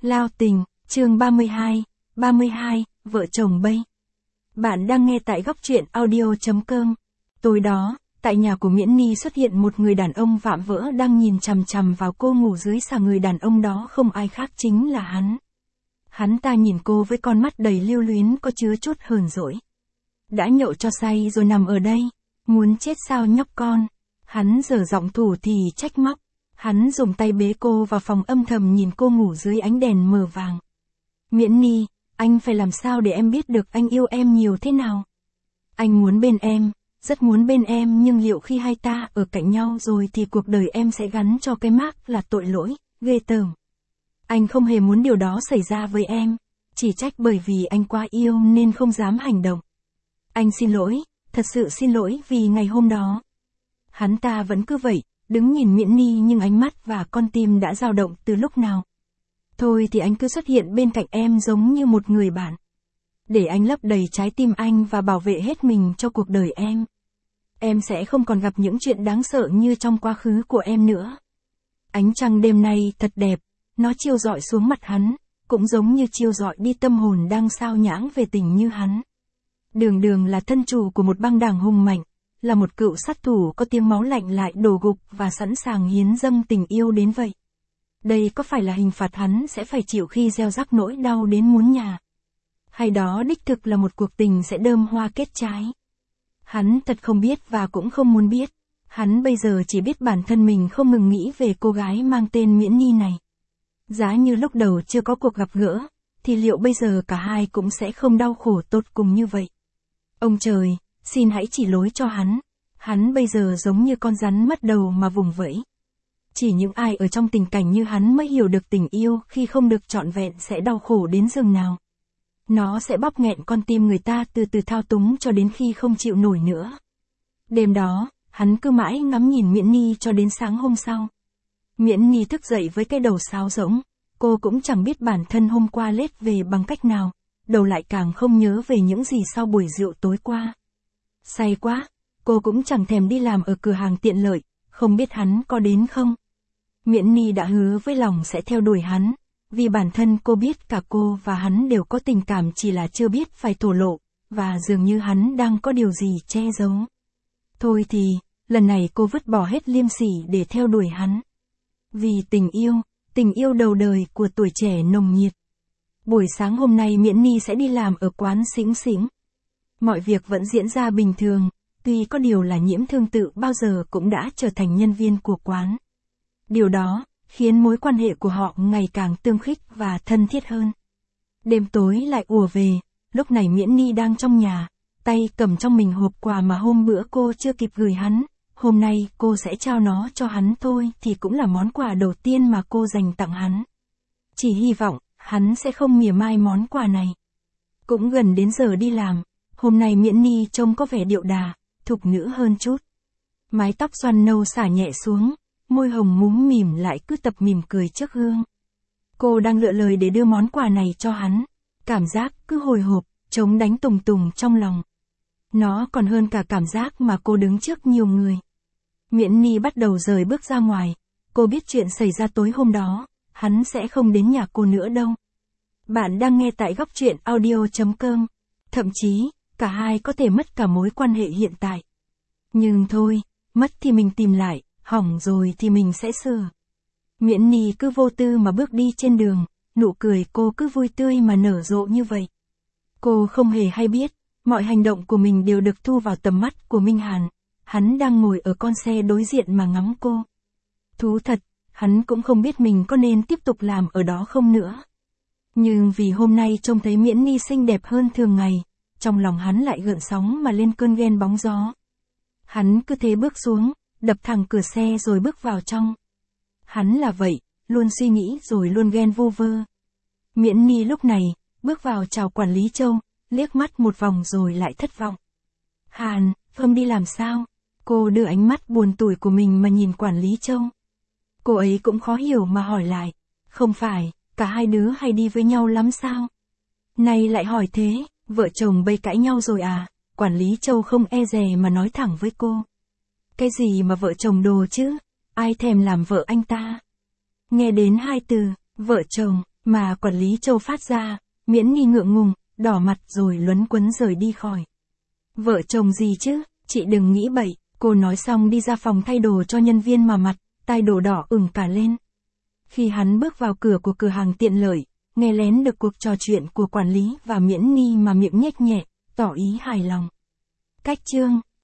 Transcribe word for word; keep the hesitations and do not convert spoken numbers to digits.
Lao tình, chương ba mươi hai, ba mươi hai, vợ chồng Bay. Bạn đang nghe tại góc truyện audio.com. Tối đó, tại nhà của Miễn Ni xuất hiện một người đàn ông vạm vỡ đang nhìn chằm chằm vào cô ngủ dưới xà. Người đàn ông đó không ai khác chính là hắn. Hắn ta nhìn cô với con mắt đầy lưu luyến có chứa chút hờn dỗi. Đã nhậu cho say rồi nằm ở đây, muốn chết sao nhóc con. Hắn giở giọng thủ thì trách móc. Hắn dùng tay bế cô vào phòng âm thầm nhìn cô ngủ dưới ánh đèn mờ vàng. Miễn Ni, anh phải làm sao để em biết được anh yêu em nhiều thế nào? Anh muốn bên em, rất muốn bên em, nhưng liệu khi hai ta ở cạnh nhau rồi thì cuộc đời em sẽ gắn cho cái mác là tội lỗi, ghê tởm. Anh không hề muốn điều đó xảy ra với em, chỉ trách bởi vì anh quá yêu nên không dám hành động. Anh xin lỗi, thật sự xin lỗi vì ngày hôm đó. Hắn ta vẫn cứ vậy, đứng nhìn Miễn Ni nhưng ánh mắt và con tim đã dao động từ lúc nào. Thôi thì anh cứ xuất hiện bên cạnh em giống như một người bạn. Để anh lấp đầy trái tim anh và bảo vệ hết mình cho cuộc đời em. Em sẽ không còn gặp những chuyện đáng sợ như trong quá khứ của em nữa. Ánh trăng đêm nay thật đẹp, nó chiếu rọi xuống mặt hắn, cũng giống như chiếu rọi đi tâm hồn đang sao nhãng về tình như hắn. Đường Đường là thân chủ của một băng đảng hùng mạnh, là một cựu sát thủ có tiếng máu lạnh lại đổ gục và sẵn sàng hiến dâng tình yêu đến vậy. Đây có phải là hình phạt hắn sẽ phải chịu khi gieo rắc nỗi đau đến muốn nhà? Hay đó đích thực là một cuộc tình sẽ đơm hoa kết trái? Hắn thật không biết và cũng không muốn biết. Hắn bây giờ chỉ biết bản thân mình không ngừng nghĩ về cô gái mang tên Miễn Ni này. Giá như lúc đầu chưa có cuộc gặp gỡ, thì liệu bây giờ cả hai cũng sẽ không đau khổ tột cùng như vậy? Ông trời, xin hãy chỉ lối cho hắn. Hắn bây giờ giống như con rắn mất đầu mà vùng vẫy. Chỉ những ai ở trong tình cảnh như hắn mới hiểu được tình yêu khi không được trọn vẹn sẽ đau khổ đến giường nào. Nó sẽ bóp nghẹn con tim người ta từ từ thao túng cho đến khi không chịu nổi nữa. Đêm đó, hắn cứ mãi ngắm nhìn Miễn Ni cho đến sáng hôm sau. Miễn Ni thức dậy với cái đầu sáo rỗng. Cô cũng chẳng biết bản thân hôm qua lết về bằng cách nào. Đầu lại càng không nhớ về những gì sau buổi rượu tối qua. Say quá, cô cũng chẳng thèm đi làm ở cửa hàng tiện lợi, không biết hắn có đến không. Miễn Ni đã hứa với lòng sẽ theo đuổi hắn, vì bản thân cô biết cả cô và hắn đều có tình cảm chỉ là chưa biết phải thổ lộ, và dường như hắn đang có điều gì che giấu. Thôi thì, lần này cô vứt bỏ hết liêm sỉ để theo đuổi hắn. Vì tình yêu, tình yêu đầu đời của tuổi trẻ nồng nhiệt. Buổi sáng hôm nay Miễn Ni sẽ đi làm ở quán Xĩnh Xĩnh. Mọi việc vẫn diễn ra bình thường, tuy có điều là Nhiễm Thương Tự bao giờ cũng đã trở thành nhân viên của quán. Điều đó khiến mối quan hệ của họ ngày càng tương khích và thân thiết hơn. Đêm tối lại ùa về, lúc này Miễn Ni đang trong nhà, tay cầm trong mình hộp quà mà hôm bữa cô chưa kịp gửi hắn. Hôm nay cô sẽ trao nó cho hắn thôi thì cũng là món quà đầu tiên mà cô dành tặng hắn. Chỉ hy vọng hắn sẽ không mỉa mai món quà này. Cũng gần đến giờ đi làm, hôm nay Miễn Ni trông có vẻ điệu đà, thục nữ hơn chút. Mái tóc xoăn nâu xả nhẹ xuống, môi hồng múm mỉm lại cứ tập mỉm cười trước gương. Cô đang lựa lời để đưa món quà này cho hắn, cảm giác cứ hồi hộp, trống đánh tùng tùng trong lòng. Nó còn hơn cả cảm giác mà cô đứng trước nhiều người. Miễn Ni bắt đầu rời bước ra ngoài, cô biết chuyện xảy ra tối hôm đó, hắn sẽ không đến nhà cô nữa đâu. Bạn đang nghe tại góc truyện audio.com. Thậm chí, cả hai có thể mất cả mối quan hệ hiện tại. Nhưng thôi, mất thì mình tìm lại, hỏng rồi thì mình sẽ sửa. Miễn Ni cứ vô tư mà bước đi trên đường, nụ cười cô cứ vui tươi mà nở rộ như vậy. Cô không hề hay biết, mọi hành động của mình đều được thu vào tầm mắt của Minh Hàn. Hắn đang ngồi ở con xe đối diện mà ngắm cô. Thú thật, hắn cũng không biết mình có nên tiếp tục làm ở đó không nữa. Nhưng vì hôm nay trông thấy Miễn Ni xinh đẹp hơn thường ngày, trong lòng hắn lại gợn sóng mà lên cơn ghen bóng gió. Hắn cứ thế bước xuống, đập thẳng cửa xe rồi bước vào trong. Hắn là vậy, luôn suy nghĩ rồi luôn ghen vu vơ. Miễn Ni lúc này, bước vào chào quản lý Châu, liếc mắt một vòng rồi lại thất vọng. Hàn, hôm đi làm sao? Cô đưa ánh mắt buồn tủi của mình mà nhìn quản lý Châu. Cô ấy cũng khó hiểu mà hỏi lại. Không phải, cả hai đứa hay đi với nhau lắm sao? Này lại hỏi thế, vợ chồng Bay cãi nhau rồi à? Quản lý Châu không e dè mà nói thẳng với cô. Cái gì mà vợ chồng đồ chứ? Ai thèm làm vợ anh ta? Nghe đến hai từ, vợ chồng, mà quản lý Châu phát ra, Miễn Ni ngượng ngùng, đỏ mặt rồi luấn quấn rời đi khỏi. Vợ chồng gì chứ, chị đừng nghĩ bậy, cô nói xong đi ra phòng thay đồ cho nhân viên mà mặt, tai đồ đỏ ửng cả lên. Khi hắn bước vào cửa của cửa hàng tiện lợi, nghe lén được cuộc trò chuyện của quản lý và Miễn Ni mà miệng nhếch nhẹ, tỏ ý hài lòng. Cách chương